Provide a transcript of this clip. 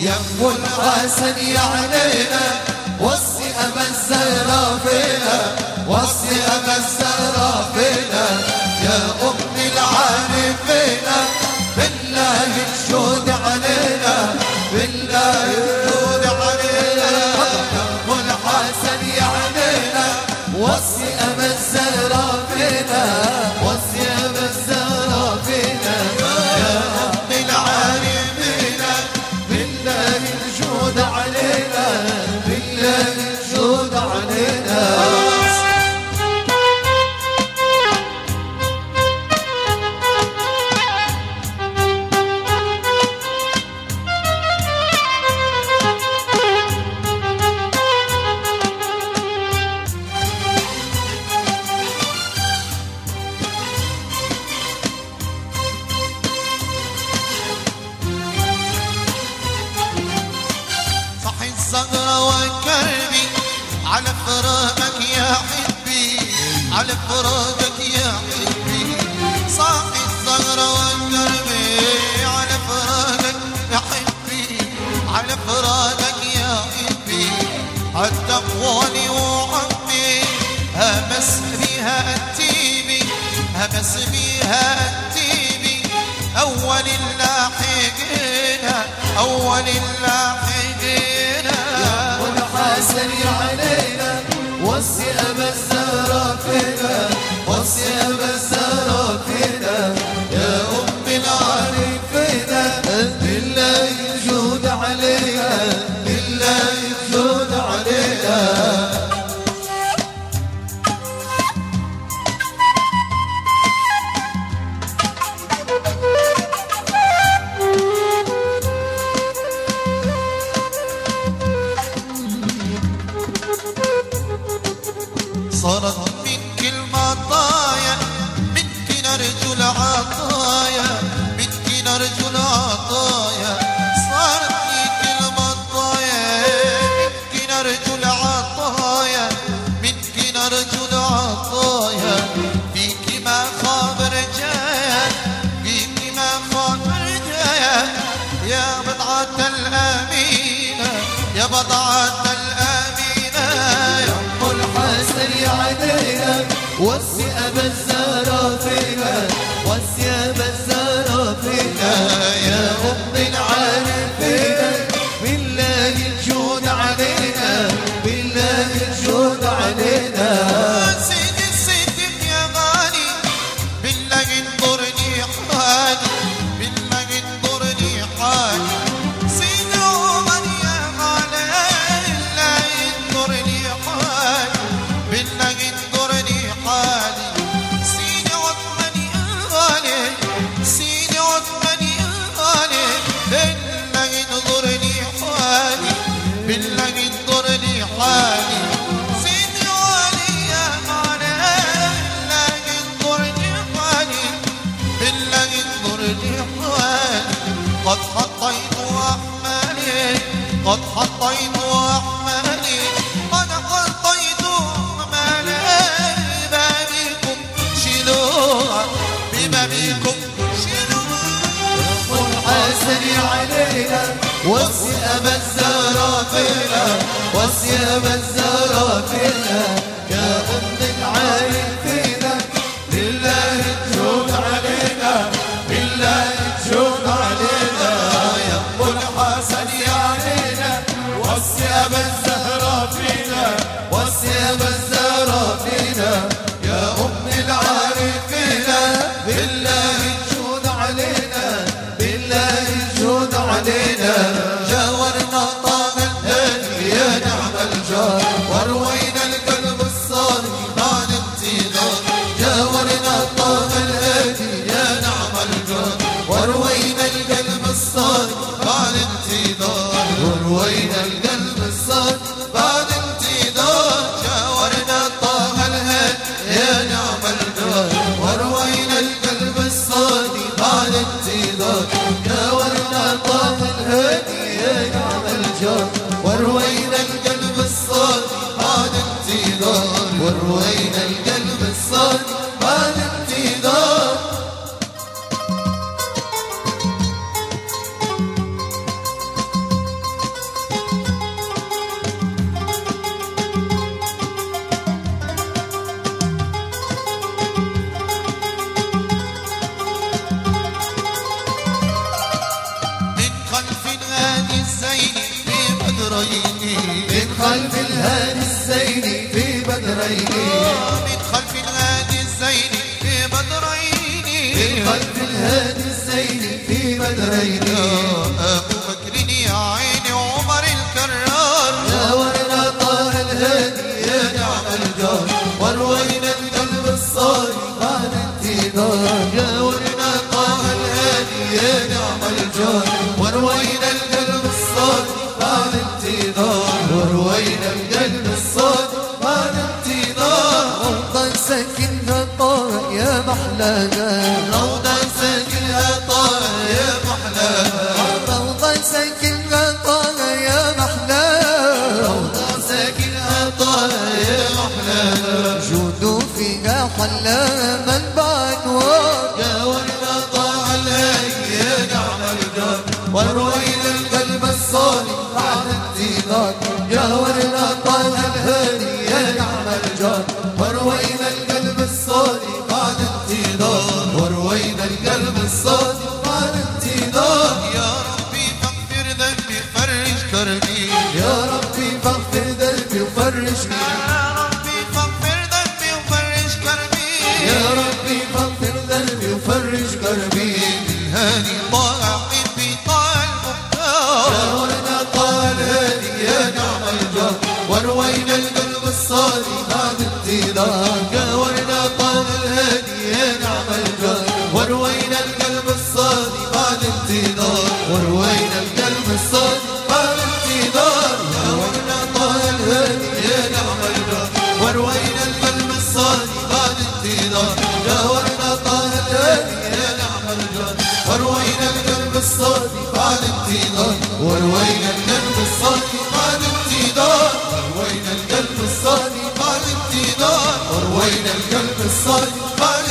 يا ابو الحسن يا علينا وصي ابا الزهراء فينا وصي ابا الزهراء فينا يا ام العارفين بالله الجود علينا بالله الجود علينا يا ابو الحسن يا علينا وصي ابا الزهراء فينا وصي ابا الزهراء فينا يا ام العارفين بالله الجود علينا بالله الجود علينا الزهرة وكربي على فراقك يا حبي على فراقك يا حبي صاحي الزهرة وكربي على فراقك يا حبي على فراقك يا حبي حتى اخواني وعمي همس بيها التيبي همس بيها التيبي اول اللاحقين اول اللاحقين حسن علينا وصي ابا الزهراء فينا وصي ابا الزهراء فينا يا ام العارفين بالله الجود علينا بالله الجود علينا صارت منك المطايا منك نرجو العطايا منك نرجو العطايا صارت منك المطايا منك نرجو العطايا منك نرجو العطايا فيك ما خاب رجايا فيك ما خاب رجايا يا بضعة الأمينة يا بضعة الأمينة يا حسن علينا وصي ابا الزهراء فينا وصي ابا الزهراء فينا يا ام العارفين بالله الجود علينا بالله الجود علينا سيدي سيدي يا غالي بالله انظرني حالي بالله انظرني حالي سيدي عمر يا غالي بالله انظرني حالي بالله انظرني حالي سيدي عثمان يا غالي سيدي عثمان يا غالي بالله انظرني حالي بالله انظرني حالي سيدي علي يا غالي بالله انظرني حالي بالله انظرني حالي قد حطيت أحمالي قد حطيت أحمالي قد حطيت بابكم شيلوها ببابكم شيلوها حسن علينا وصي ابا الزهراء فينا وصي ابا الزهراء فينا يا ام العارفين بالله الجود علينا بالله الجود علينا يا ام الحسن علينا وصي ابا الزهراء فينا وصي ابا الزهراء فينا يا ام العارفين بالله الجود علينا بالله الجود علينا جاورنا طعم الهدي يا نعم الجار وروينا القلب الصادق بعد امتداد جاورنا طعم الهدي يا نعم الجار وروينا القلب الصادق بعد امتداد وروينا القلب الصادق بعد امتداد جاورنا طعم الهدي يا نعم الجار وروينا القلب الصادق بعد امتداد جاورنا طعم الهدي يا نعم الجار وروينا القلب الصادق بعد امتداد وروينا القلب الصادق بعد امتداد بدرين من خلف الهادي الزيني في بدرين من خلف الهادي الزيني في بدرين من خلف الهادي الزيني في بدرين أبو بكر يا عيني وعمر الكرار جاورنا طه الهادي يا نعم الجار وروينا القلب الصاري بعد انتظار جاورنا طه الهادي يا نعم الجار وروينا القلب الصاري بعد انتظار وروينا القلب الصاري بعد انتظار روضة ساكنها طه يا محلاها روضة ساكنها طه يا محلاها روضة ساكنها طه يا محلاها روضة ساكنها طه يا محلاها جودوا فيها حلاها منبع انوار جاورنا طه الهادي يا نعم الجار وروينا القلب الصالح بعد انتظار جاورنا طه الهادي يا نعم الجار وروينا القلب الصالح بعد انتظار وروينا القلب الصالح بعد انتظار يا ربي فاغفر ذنبي فرج كربي يا ربي فاغفر ذنبي وفرج يا ربي فاغفر ذنبي وفرج كربي يا ربي فاغفر ذنبي وفرج كربي الهادي طه حبي طه المختار جاورنا طه الهادي يا نعم الجار وروينا القلب الصالح بعد انتظار جاورنا طه الهادي يا نعم الجار وروينا القلب الصالح بعد انتظار وروينا القلب الصالح بعد انتظار جاورنا طه الهادي يا نعم الجار وروينا القلب الصالح بعد انتظار جاورنا طه الهادي يا نعم الجار وروينا القلب الصالح بعد انتظار وروينا القلب الصالح بعد انتظار وروينا القلب الصالح بعد انتظار وروينا القلب الصالح بعد